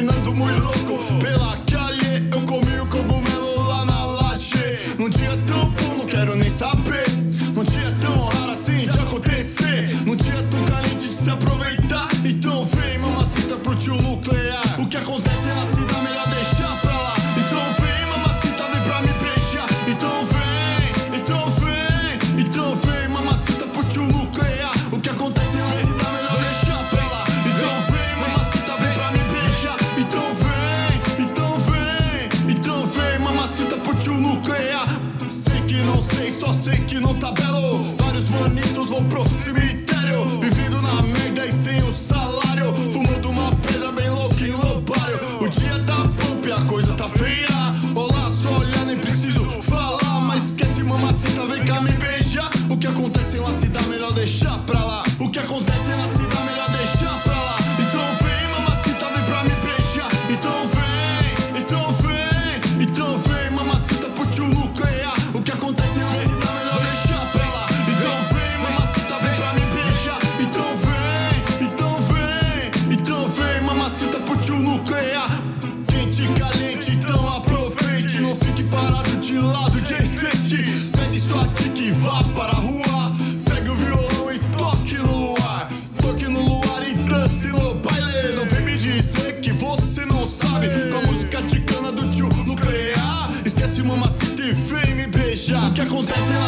caminhando muito louco pela calle. Eu comi o cogumelo lá na laje. Num dia tão bom, não quero nem saber. Num dia tão raro assim de acontecer. Num dia tão carente de se aproveitar. Então vem, mamacita, pro tio nuclear. O que acontece na cidade, melhor deixar pra lá. Então vem, mamacita, vem pra me beijar. Então vem, mamacita, pro tio nuclear. O que acontece na cidade, melhor deixar pra lá. Então vem, mamacita, vem pra me beijar. Então vem, mamacita, pro tio nuclear. Sei que não sei, só sei que não tá belo. Vários manitos vão pro cemitério, vivendo na merda e sem o salário, fumando uma pedra bem louca em lobário. O dia tá pump e a coisa tá feia. Olá, só olhar, nem preciso falar. Mas esquece, mamacita, vem cá me beijar. O que acontece na cidade, melhor deixar pra lá. O que acontece na cidade, melhor deixar pra lá. Então vem, mamacita, vem pra me beijar. Então vem, mamacita, pro tio nuclear. O que acontece na cidade, melhor deixar pra lá. Então vem, mamacita, vem pra me beijar. Então vem, mamacita, pro tio nuclear. Quente, caliente, então aproveite. Não fique parado de lado de enfeite. Pegue sua tique e vá para a rua. Pegue o violão e toque no luar. Toque no luar e dance no baile. Não vem me dizer que você não sabe. Com a música ticana do tio nuclear. Esquece, mamacita, e vem me beijar. O que acontece